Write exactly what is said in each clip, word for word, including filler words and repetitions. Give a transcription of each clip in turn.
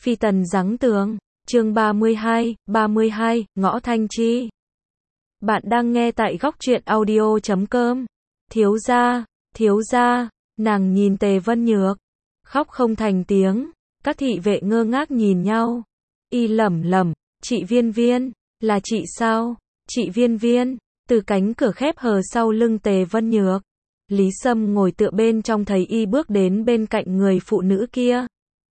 Phi tần giáng tường, chương ba mươi hai, ba mươi hai, Ngõ Thanh Chi. Bạn đang nghe tại góc truyện audio chấm com. Thiếu gia, thiếu gia, nàng nhìn Tề Vân Nhược, khóc không thành tiếng, các thị vệ ngơ ngác nhìn nhau. Y lẩm lẩm, chị Viên Viên, là chị sao? Chị Viên Viên, từ cánh cửa khép hờ sau lưng Tề Vân Nhược. Lý Sâm ngồi tựa bên trong thấy y bước đến bên cạnh người phụ nữ kia.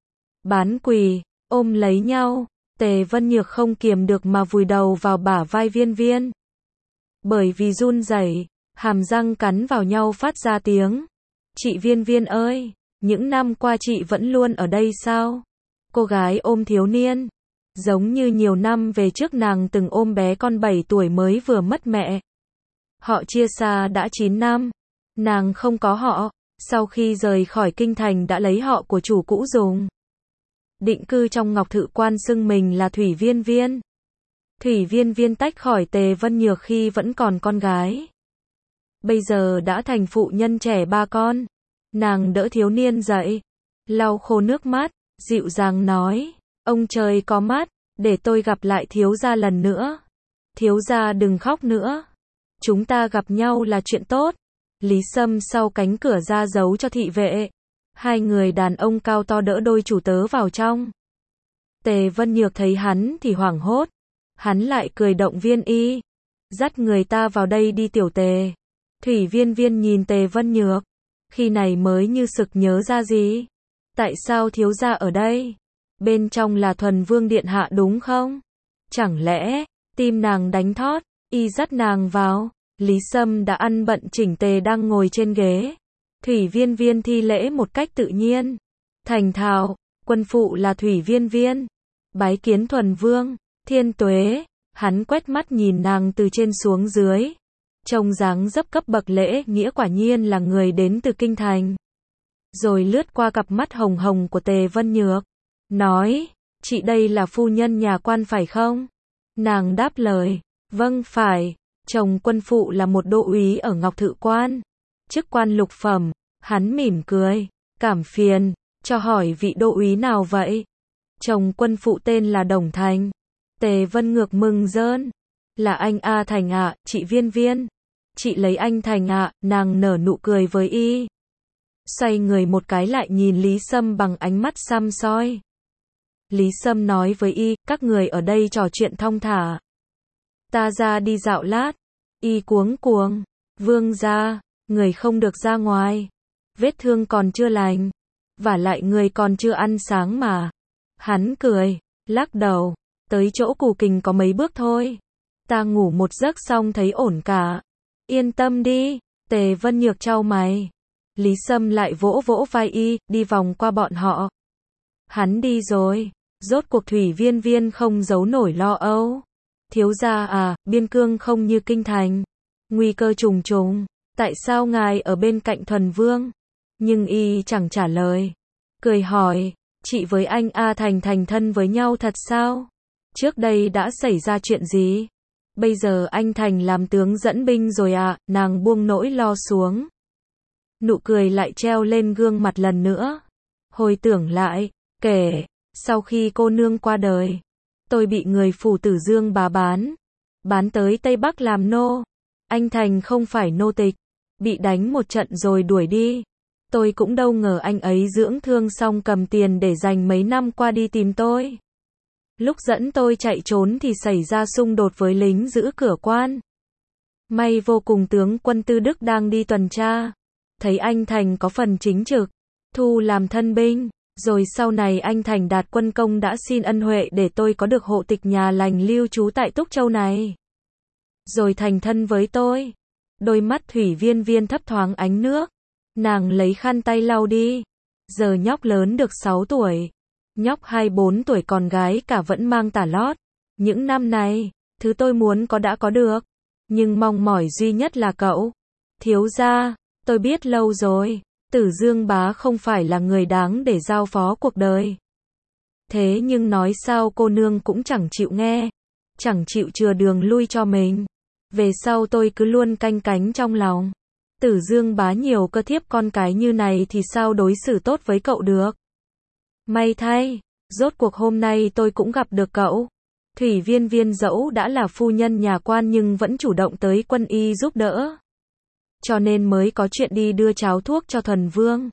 Bán quỳ, ôm lấy nhau, Tề Vân Nhược không kiềm được mà vùi đầu vào bả vai Viên Viên. Bởi vì run rẩy, hàm răng cắn vào nhau phát ra tiếng. Chị Viên Viên ơi, những năm qua chị vẫn luôn ở đây sao? Cô gái ôm thiếu niên, giống như nhiều năm về trước nàng từng ôm bé con bảy tuổi mới vừa mất mẹ. Họ chia xa đã chín năm, nàng không có họ, sau khi rời khỏi kinh thành đã lấy họ của chủ cũ dùng. Định cư trong Ngọc Thự Quan xưng mình là Thủy Viên Viên. Thủy Viên Viên tách khỏi Tề Vân Nhược khi vẫn còn con gái. Bây giờ đã thành phụ nhân trẻ ba con. Nàng đỡ thiếu niên dậy, lau khô nước mắt, dịu dàng nói, ông trời có mắt, để tôi gặp lại thiếu gia lần nữa. Thiếu gia đừng khóc nữa. Chúng ta gặp nhau là chuyện tốt. Lý Sâm sau cánh cửa ra dấu cho thị vệ. Hai người đàn ông cao to đỡ đôi chủ tớ vào trong. Tề Vân Nhược thấy hắn thì hoảng hốt. Hắn lại cười động viên y. Dắt người ta vào đây đi tiểu Tề. Thủy Viên Viên nhìn Tề Vân Nhược. Khi này mới như sực nhớ ra gì. Tại sao thiếu gia ở đây? Bên trong là Thuần Vương Điện Hạ đúng không? Chẳng lẽ, tim nàng đánh thót, y dắt nàng vào. Lý Sâm đã ăn bận chỉnh tề đang ngồi trên ghế. Thủy Viên Viên thi lễ một cách tự nhiên. Thành thạo, quân phụ là Thủy Viên Viên. Bái kiến Thuần Vương, thiên tuế. Hắn quét mắt nhìn nàng từ trên xuống dưới. Trông dáng dấp cấp bậc lễ nghĩa quả nhiên là người đến từ kinh thành. Rồi lướt qua cặp mắt hồng hồng của Tề Vân Nhược. Nói, chị đây là phu nhân nhà quan phải không? Nàng đáp lời, vâng phải. Chồng quân phụ là một đô úy ở Ngọc Thự Quan. Chức quan lục phẩm. Hắn mỉm cười, cảm phiền, cho hỏi vị đô úy nào vậy? Chồng quân phụ tên là Đồng Thành. Tề Vân Ngược mừng rơn. Là anh A Thành ạ, chị Viên Viên. Chị lấy anh Thành ạ, nàng nở nụ cười với y. Xoay người một cái lại nhìn Lý Sâm bằng ánh mắt săm soi. Lý Sâm nói với y, các người ở đây trò chuyện thong thả. Ta ra đi dạo lát. Y cuống cuồng. Vương gia, người không được ra ngoài. Vết thương còn chưa lành. Vả lại người còn chưa ăn sáng mà. Hắn cười, lắc đầu. Tới chỗ Cù Kình có mấy bước thôi. Ta ngủ một giấc xong thấy ổn cả. Yên tâm đi. Tề Vân Nhược chau mày. Lý Sâm lại vỗ vỗ vai y, đi vòng qua bọn họ. Hắn đi rồi. Rốt cuộc Thủy Viên Viên không giấu nổi lo âu. Thiếu gia à, biên cương không như kinh thành. Nguy cơ trùng trùng. Tại sao ngài ở bên cạnh Thuần Vương? Nhưng y chẳng trả lời. Cười hỏi, chị với anh A Thành thành thân với nhau thật sao? Trước đây đã xảy ra chuyện gì? Bây giờ anh Thành làm tướng dẫn binh rồi à? Nàng buông nỗi lo xuống. Nụ cười lại treo lên gương mặt lần nữa. Hồi tưởng lại, kể, sau khi cô nương qua đời, tôi bị người phủ Tử Dương bà bán. Bán tới Tây Bắc làm nô. Anh Thành không phải nô tịch. Bị đánh một trận rồi đuổi đi. Tôi cũng đâu ngờ anh ấy dưỡng thương xong cầm tiền để dành mấy năm qua đi tìm tôi. Lúc dẫn tôi chạy trốn thì xảy ra xung đột với lính giữ cửa quan. May vô cùng tướng quân Tư Đức đang đi tuần tra. Thấy anh Thành có phần chính trực. Thu làm thân binh. Rồi sau này anh Thành đạt quân công đã xin ân huệ để tôi có được hộ tịch nhà lành lưu trú tại Túc Châu này. Rồi thành thân với tôi. Đôi mắt Thủy Viên Viên thấp thoáng ánh nước. Nàng lấy khăn tay lau đi. Giờ nhóc lớn được sáu tuổi. Nhóc hai bốn tuổi còn gái cả vẫn mang tả lót. Những năm này, thứ tôi muốn có đã có được. Nhưng mong mỏi duy nhất là cậu. Thiếu gia, tôi biết lâu rồi. Tử Dương bá không phải là người đáng để giao phó cuộc đời. Thế nhưng nói sao cô nương cũng chẳng chịu nghe. Chẳng chịu chừa đường lui cho mình. Về sau tôi cứ luôn canh cánh trong lòng. Tử Dương bá nhiều cơ thiếp con cái như này thì sao đối xử tốt với cậu được. May thay, Rốt cuộc hôm nay tôi cũng gặp được cậu. Thủy Viên Viên dẫu đã là phu nhân nhà quan nhưng vẫn chủ động tới quân y giúp đỡ. Cho nên mới có chuyện đi đưa cháo thuốc cho Thuần Vương.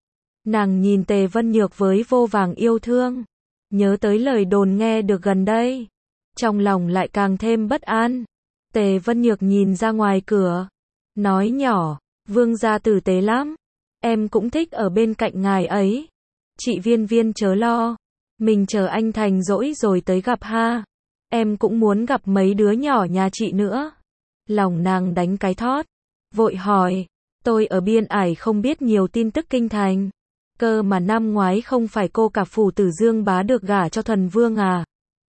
Nàng nhìn Tề Vân Nhược với vô vàng yêu thương. Nhớ tới lời đồn nghe được gần đây. Trong lòng lại càng thêm bất an. Tề Vân Nhược nhìn ra ngoài cửa. Nói nhỏ, Vương gia tử tế lắm. Em cũng thích ở bên cạnh ngài ấy. Chị Viên Viên chớ lo. Mình chờ anh Thành rỗi rồi tới gặp ha. Em cũng muốn gặp mấy đứa nhỏ nhà chị nữa. Lòng nàng đánh cái thót. Vội hỏi. Tôi ở Biên Ải không biết nhiều tin tức kinh thành. Cơ mà năm ngoái không phải cô cả phủ tử Dương bá được gả cho Thuần Vương à?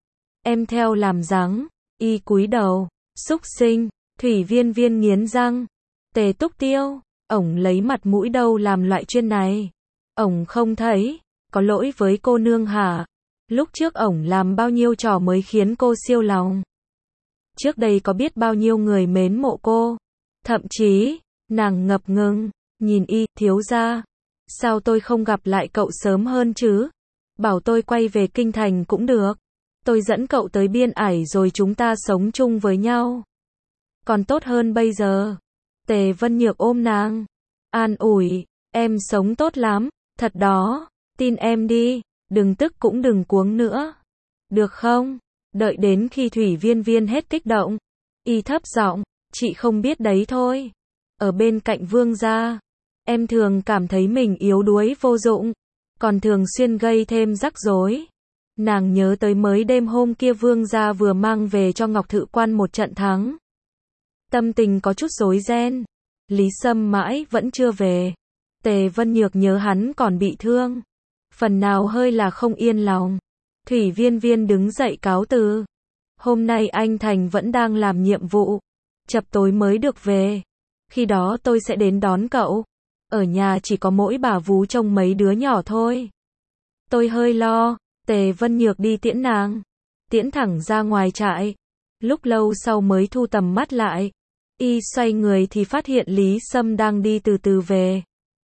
Em theo làm dáng. Y cúi đầu. Xúc sinh. Thủy Viên Viên nghiến răng. Tề Túc Tiêu. Ổng lấy mặt mũi đâu làm loại chuyên này. Ổng không thấy. Có lỗi với cô nương hả? Lúc trước ổng làm bao nhiêu trò mới khiến cô siêu lòng. Trước đây có biết bao nhiêu người mến mộ cô. Thậm chí, nàng ngập ngừng, nhìn y, thiếu gia. Sao tôi không gặp lại cậu sớm hơn chứ? Bảo tôi quay về kinh thành cũng được. Tôi dẫn cậu tới Biên Ải rồi chúng ta sống chung với nhau. Còn tốt hơn bây giờ. Tề Vân Nhược ôm nàng. An ủi, em sống tốt lắm, thật đó. Tin em đi, đừng tức cũng đừng cuống nữa. Được không? Đợi đến khi Thủy Viên Viên hết kích động. Y thấp giọng, chị không biết đấy thôi. Ở bên cạnh Vương gia, em thường cảm thấy mình yếu đuối vô dụng, còn thường xuyên gây thêm rắc rối. Nàng nhớ tới mới đêm hôm kia Vương gia vừa mang về cho Ngọc Thự Quan một trận thắng. Tâm tình có chút rối ren. Lý Sâm mãi vẫn chưa về. Tề Vân Nhược nhớ hắn còn bị thương. Phần nào hơi là không yên lòng. Thủy Viên Viên đứng dậy cáo từ. Hôm nay anh Thành vẫn đang làm nhiệm vụ. Chập tối mới được về. Khi đó tôi sẽ đến đón cậu. Ở nhà chỉ có mỗi bà vú trông mấy đứa nhỏ thôi. Tôi hơi lo. Tề Vân Nhược đi tiễn nàng. Tiễn thẳng ra ngoài trại. Lúc lâu sau mới thu tầm mắt lại. Y xoay người thì phát hiện Lý Sâm đang đi từ từ về.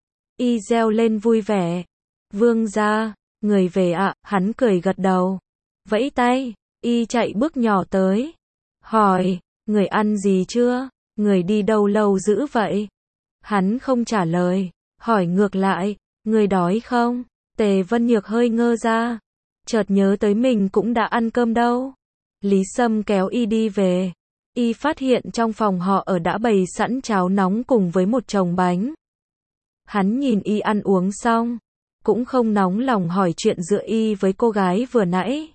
Y reo lên vui vẻ. Vương gia, người về ạ, à, hắn cười gật đầu. Vẫy tay, Y chạy bước nhỏ tới. Hỏi, người ăn gì chưa? Người đi đâu lâu dữ vậy? Hắn không trả lời. Hỏi ngược lại, người đói không? Tề Vân Nhược hơi ngơ ra. Chợt nhớ tới mình cũng đã ăn cơm đâu. Lý Sâm kéo Y đi về. Y phát hiện trong phòng họ ở đã bày sẵn cháo nóng cùng với một chồng bánh. Hắn nhìn Y ăn uống xong, cũng không nóng lòng hỏi chuyện giữa Y với cô gái vừa nãy.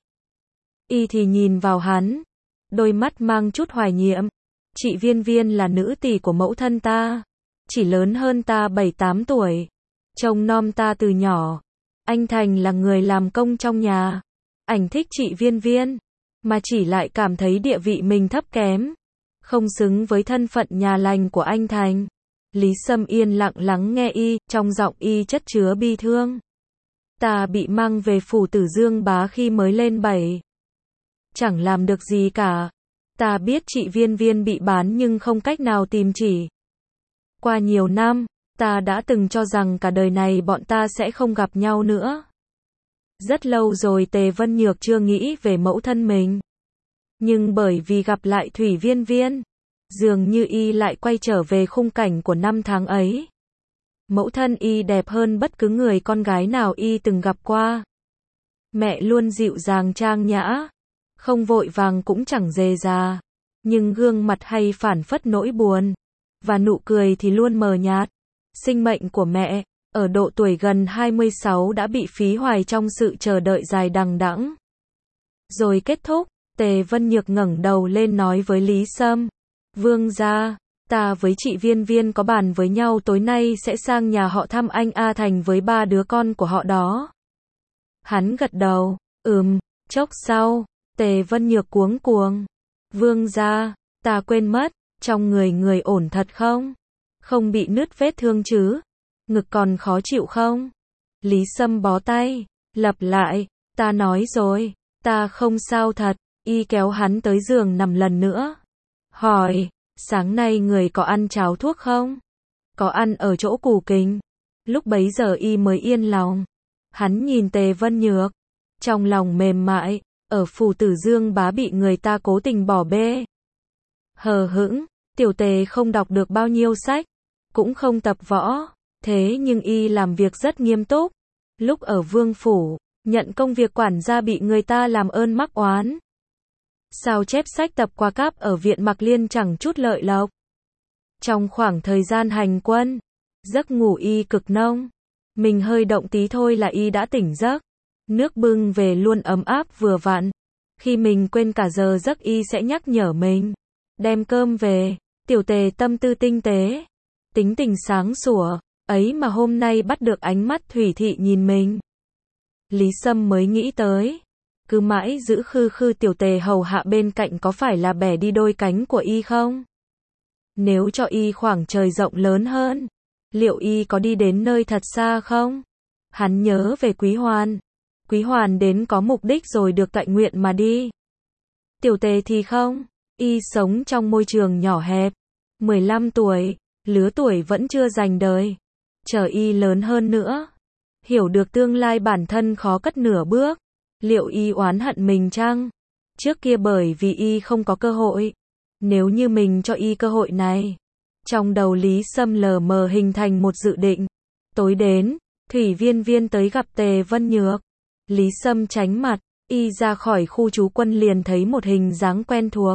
Y thì nhìn vào hắn, đôi mắt mang chút hoài niệm. Chị Viên Viên là nữ tỳ của mẫu thân ta, chỉ lớn hơn ta bảy tám tuổi, trông nom ta từ nhỏ. Anh Thành là người làm công trong nhà, ảnh thích chị Viên Viên, mà chỉ lại cảm thấy địa vị mình thấp kém, không xứng với thân phận nhà lành của anh Thành. Lý Sâm yên lặng lắng nghe Y, trong giọng Y chất chứa bi thương. Ta bị mang về phủ Tử Dương bá khi mới lên bảy. Chẳng làm được gì cả. Ta biết chị Viên Viên bị bán nhưng không cách nào tìm chỉ. Qua nhiều năm, ta đã từng cho rằng cả đời này bọn ta sẽ không gặp nhau nữa. Rất lâu rồi Tề Vân Nhược chưa nghĩ về mẫu thân mình. Nhưng bởi vì gặp lại Thủy Viên Viên, dường như Y lại quay trở về khung cảnh của năm tháng ấy. Mẫu thân Y đẹp hơn bất cứ người con gái nào Y từng gặp qua. Mẹ luôn dịu dàng trang nhã, không vội vàng cũng chẳng dề già, nhưng gương mặt hay phản phất nỗi buồn, và nụ cười thì luôn mờ nhạt. Sinh mệnh của mẹ, ở độ tuổi gần hai mươi sáu đã bị phí hoài trong sự chờ đợi dài đằng đẵng. Rồi kết thúc, Tề Vân Nhược ngẩng đầu lên nói với Lý Sâm. Vương gia, ta với chị Viên Viên có bàn với nhau tối nay sẽ sang nhà họ thăm anh A Thành với ba đứa con của họ đó. Hắn gật đầu, ừm, chốc sau, Tề Vân Nhược cuống cuồng. Vương gia, ta quên mất, trong người người ổn thật không? Không bị nứt vết thương chứ? Ngực còn khó chịu không? Lý Sâm bó tay, lặp lại, ta nói rồi, ta không sao thật. Y kéo hắn tới giường nằm lần nữa. Hỏi, sáng nay người có ăn cháo thuốc không? Có ăn ở chỗ Cù Kình. Lúc bấy giờ Y mới yên lòng. Hắn nhìn Tề Vân Nhược. trong lòng mềm mại, ở phủ Tử Dương bá bị người ta cố tình bỏ bê. Hờ hững, tiểu tề không đọc được bao nhiêu sách, cũng không tập võ, thế nhưng y làm việc rất nghiêm túc. Lúc ở vương phủ, nhận công việc quản gia bị người ta làm ơn mắc oán. Sao chép sách tập qua cáp ở viện Mạc Liên chẳng chút lợi lộc. Trong khoảng thời gian hành quân, giấc ngủ y cực nông. Mình hơi động tí thôi là y đã tỉnh giấc. Nước bưng về luôn ấm áp vừa vặn. Khi mình quên cả giờ giấc y sẽ nhắc nhở mình. Đem cơm về, tiểu tề tâm tư tinh tế. Tính tình sáng sủa, ấy mà hôm nay bắt được ánh mắt Thủy Thị nhìn mình. Lý Sâm mới nghĩ tới. Cứ mãi giữ khư khư tiểu tề hầu hạ bên cạnh có phải là bẻ đi đôi cánh của y không? Nếu cho y khoảng trời rộng lớn hơn, liệu y có đi đến nơi thật xa không? Hắn nhớ về Quý Hoàn. Quý Hoàn đến có mục đích rồi được tọa nguyện mà đi. Tiểu tề thì không, y sống trong môi trường nhỏ hẹp. mười lăm tuổi, lứa tuổi vẫn chưa dành đời. Chờ y lớn hơn nữa, hiểu được tương lai bản thân khó cất nửa bước. Liệu y oán hận mình chăng? Trước kia bởi vì y không có cơ hội. Nếu như mình cho y cơ hội này. Trong đầu Lý Sâm lờ mờ hình thành một dự định. Tối đến, Thủy Viên Viên tới gặp Tề Vân Nhược. Lý Sâm tránh mặt, y ra khỏi khu trú quân liền thấy một hình dáng quen thuộc.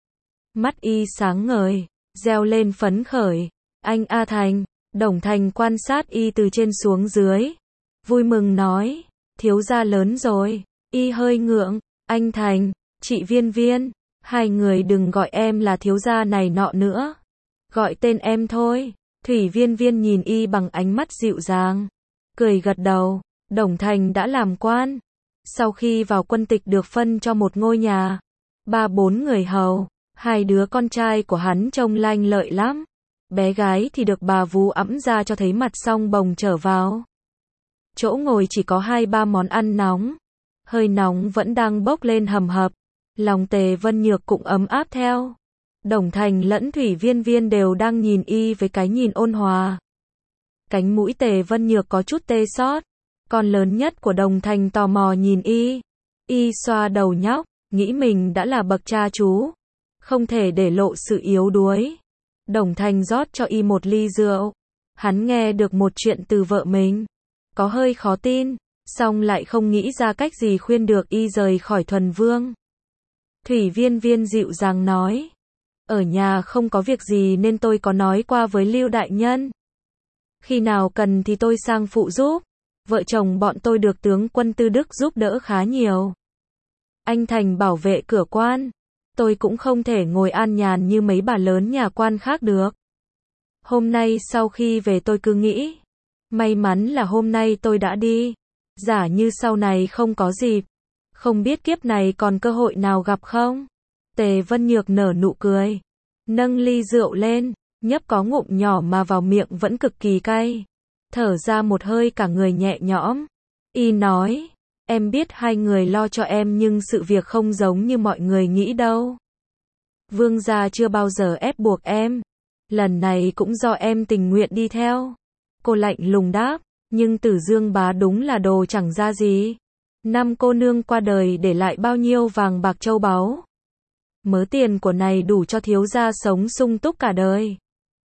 Mắt y sáng ngời, reo lên phấn khởi. Anh A Thành, Đồng Thành quan sát y từ trên xuống dưới. Vui mừng nói, thiếu gia lớn rồi. Y hơi ngượng, anh Thành, chị Viên Viên, hai người đừng gọi em là thiếu gia này nọ nữa. Gọi tên em thôi. Thủy Viên Viên nhìn y bằng ánh mắt dịu dàng. Cười gật đầu, Đồng Thành đã làm quan. Sau khi vào quân tịch được phân cho một ngôi nhà. Ba bốn người hầu, hai đứa con trai của hắn trông lanh lợi lắm. Bé gái thì được bà vú ẵm ra cho thấy mặt xong bồng trở vào. Chỗ ngồi chỉ có hai ba món ăn nóng. Hơi nóng vẫn đang bốc lên hầm hập. Lòng Tề Vân Nhược cũng ấm áp theo. Đồng Thành lẫn Thủy Viên Viên đều đang nhìn y với cái nhìn ôn hòa. Cánh mũi Tề Vân Nhược có chút tê xót. Con lớn nhất của Đồng Thành tò mò nhìn y. Y xoa đầu nhóc, nghĩ mình đã là bậc cha chú. Không thể để lộ sự yếu đuối. Đồng Thành rót cho y một ly rượu. Hắn nghe được một chuyện từ vợ mình. Có hơi khó tin. Xong lại không nghĩ ra cách gì khuyên được y rời khỏi Thuần Vương. Thủy Viên Viên dịu dàng nói. Ở nhà không có việc gì nên tôi có nói qua với Lưu Đại Nhân. Khi nào cần thì tôi sang phụ giúp. Vợ chồng bọn tôi được tướng quân Tư Đức giúp đỡ khá nhiều. Anh Thành bảo vệ cửa quan. Tôi cũng không thể ngồi an nhàn như mấy bà lớn nhà quan khác được. Hôm nay sau khi về tôi cứ nghĩ. May mắn là hôm nay tôi đã đi. Giả như sau này không có dịp. Không biết kiếp này còn cơ hội nào gặp không? Tề Vân Nhược nở nụ cười. Nâng ly rượu lên. Nhấp có ngụm nhỏ mà vào miệng vẫn cực kỳ cay. Thở ra một hơi cả người nhẹ nhõm. Y nói. Em biết hai người lo cho em nhưng sự việc không giống như mọi người nghĩ đâu. Vương gia chưa bao giờ ép buộc em. Lần này cũng do em tình nguyện đi theo. Cô lạnh lùng đáp. Nhưng Tử Dương bá đúng là đồ chẳng ra gì. Năm cô nương qua đời để lại bao nhiêu vàng bạc châu báu. Mớ tiền của này đủ cho thiếu gia sống sung túc cả đời.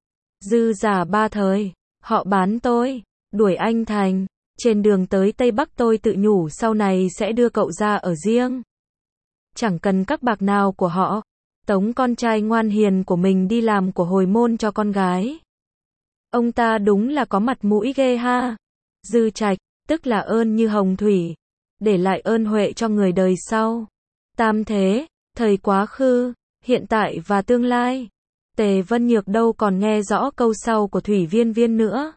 Dư giả ba thời. Họ bán tôi. Đuổi anh Thành. Trên đường tới Tây Bắc tôi tự nhủ sau này sẽ đưa cậu ra ở riêng. Chẳng cần các bạc nào của họ. Tống con trai ngoan hiền của mình đi làm của hồi môn cho con gái. Ông ta đúng là có mặt mũi ghê ha. Dư Trạch, tức là ơn như hồng thủy. Để lại ơn huệ cho người đời sau. Tam thế, thời quá khứ, hiện tại và tương lai. Tề Vân Nhược đâu còn nghe rõ câu sau của Thủy Viên Viên nữa.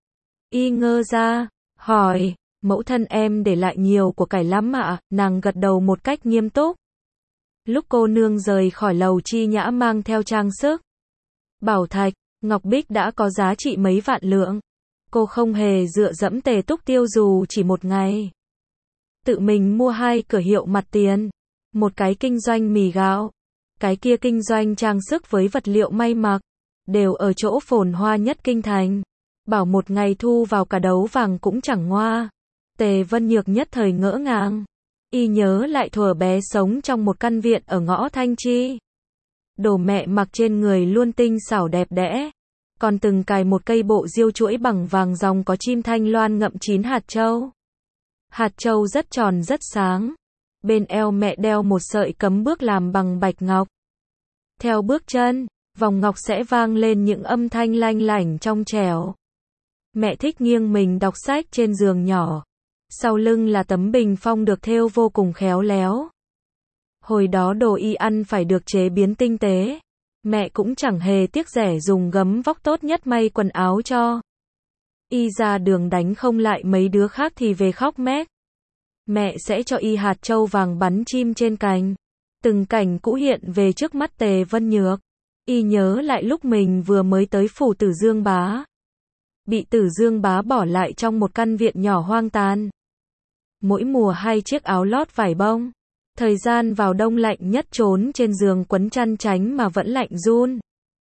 Y ngơ ra, hỏi, mẫu thân em để lại nhiều của cải lắm ạ. Nàng gật đầu một cách nghiêm túc. Lúc cô nương rời khỏi lầu Chi Nhã mang theo trang sức, bảo thạch, ngọc bích đã có giá trị mấy vạn lượng. Cô không hề dựa dẫm Tề Túc tiêu dù chỉ một ngày. Tự mình mua hai cửa hiệu mặt tiền. Một cái kinh doanh mì gạo. Cái kia kinh doanh trang sức với vật liệu may mặc. Đều ở chỗ phồn hoa nhất kinh thành. Bảo một ngày thu vào cả đấu vàng cũng chẳng ngoa. Tề Vân Nhược nhất thời ngỡ ngàng. Y nhớ lại thuở bé sống trong một căn viện ở ngõ Thanh Chi. Đồ mẹ mặc trên người luôn tinh xảo đẹp đẽ. Còn từng cài một cây bộ diêu chuỗi bằng vàng ròng có chim thanh loan ngậm chín hạt châu. Hạt châu rất tròn rất sáng. Bên eo mẹ đeo một sợi cấm bước làm bằng bạch ngọc. Theo bước chân, vòng ngọc sẽ vang lên những âm thanh lanh lảnh trong trẻo. Mẹ thích nghiêng mình đọc sách trên giường nhỏ. Sau lưng là tấm bình phong được thêu vô cùng khéo léo. Hồi đó đồ Y ăn phải được chế biến tinh tế. Mẹ cũng chẳng hề tiếc rẻ dùng gấm vóc tốt nhất may quần áo cho. Y ra đường đánh không lại mấy đứa khác thì về khóc mét. Mẹ sẽ cho Y hạt châu vàng bắn chim trên cành. Từng cảnh cũ hiện về trước mắt Tề Vân Nhược. Y nhớ lại lúc mình vừa mới tới phủ Tử Dương Bá. Bị Tử Dương Bá bỏ lại trong một căn viện nhỏ hoang tàn. Mỗi mùa hai chiếc áo lót vải bông. Thời gian vào đông lạnh nhất trốn trên giường quấn chăn tránh mà vẫn lạnh run.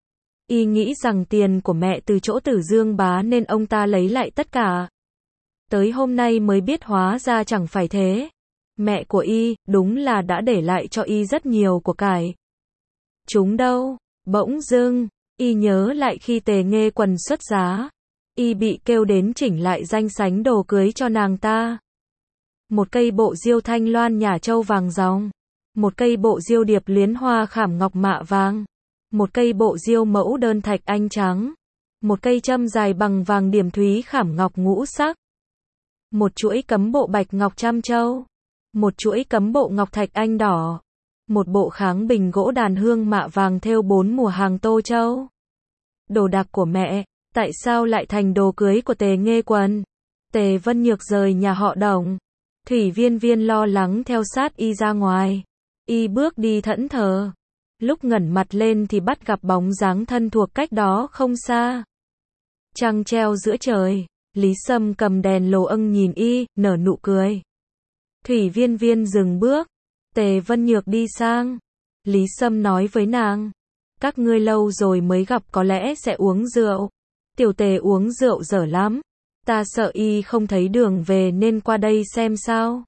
Y nghĩ rằng tiền của mẹ từ chỗ Tử Dương Bá nên ông ta lấy lại tất cả. Tới hôm nay mới biết hóa ra chẳng phải thế. Mẹ của Y, đúng là đã để lại cho Y rất nhiều của cải. Chúng đâu? Bỗng dưng, Y nhớ lại khi Tề Nghê Quần xuất giá. Y bị kêu đến chỉnh lại danh sánh đồ cưới cho nàng ta. Một cây bộ diêu thanh loan nhả châu vàng ròng. Một cây bộ diêu điệp luyến hoa khảm ngọc mạ vàng. Một cây bộ diêu mẫu đơn thạch anh trắng. Một cây châm dài bằng vàng điểm thúy khảm ngọc ngũ sắc. Một chuỗi cấm bộ bạch ngọc trăm châu. Một chuỗi cấm bộ ngọc thạch anh đỏ. Một bộ kháng bình gỗ đàn hương mạ vàng thêu bốn mùa hàng tô châu. Đồ đạc của mẹ, tại sao lại thành đồ cưới của Tề Nghê Quần? Tề Vân Nhược rời nhà họ Đồng. Thủy Viên Viên lo lắng theo sát Y ra ngoài. Y bước đi thẫn thờ. Lúc ngẩng mặt lên thì bắt gặp bóng dáng thân thuộc cách đó không xa. Trăng treo giữa trời. Lý Sâm cầm đèn lồ âng nhìn Y, nở nụ cười. Thủy Viên Viên dừng bước. Tề Vân Nhược đi sang. Lý Sâm nói với nàng. Các ngươi lâu rồi mới gặp có lẽ sẽ uống rượu. Tiểu Tề uống rượu dở lắm. Ta sợ Y không thấy đường về nên qua đây xem sao.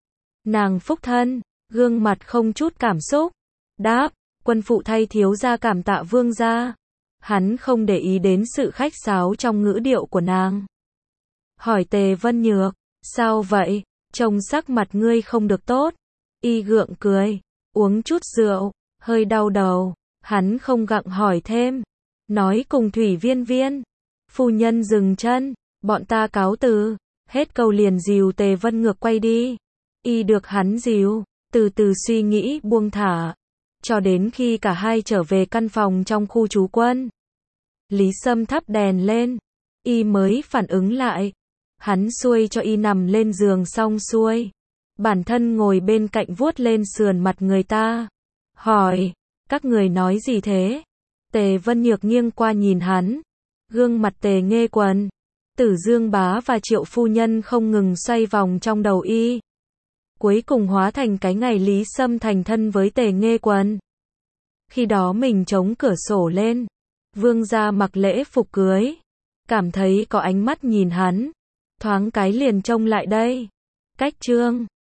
Nàng phúc thân, gương mặt không chút cảm xúc. Đáp, quân phụ thay thiếu gia cảm tạ vương gia. Hắn không để ý đến sự khách sáo trong ngữ điệu của nàng. Hỏi Tề Vân Nhược, sao vậy? Trông sắc mặt ngươi không được tốt. Y gượng cười, uống chút rượu, hơi đau đầu. Hắn không gặng hỏi thêm. Nói cùng Thủy Viên Viên. Phu nhân dừng chân, bọn ta cáo từ. Hết câu liền dìu Tề Vân Nhược quay đi. Y được hắn dìu, từ từ suy nghĩ buông thả. Cho đến khi cả hai trở về căn phòng trong khu trú quân. Lý Sâm thắp đèn lên. Y mới phản ứng lại. Hắn xuôi cho Y nằm lên giường xong xuôi. Bản thân ngồi bên cạnh vuốt lên sườn mặt người ta. Hỏi, các người nói gì thế? Tề Vân Nhược nghiêng qua nhìn hắn. Gương mặt Tề Nghê Quần, Tử Dương Bá và Triệu phu nhân không ngừng xoay vòng trong đầu Y. Cuối cùng hóa thành cái ngày Lý Sâm thành thân với Tề Nghê Quần. Khi đó mình chống cửa sổ lên. Vương gia mặc lễ phục cưới. Cảm thấy có ánh mắt nhìn hắn. Thoáng cái liền trông lại đây. Cách trương.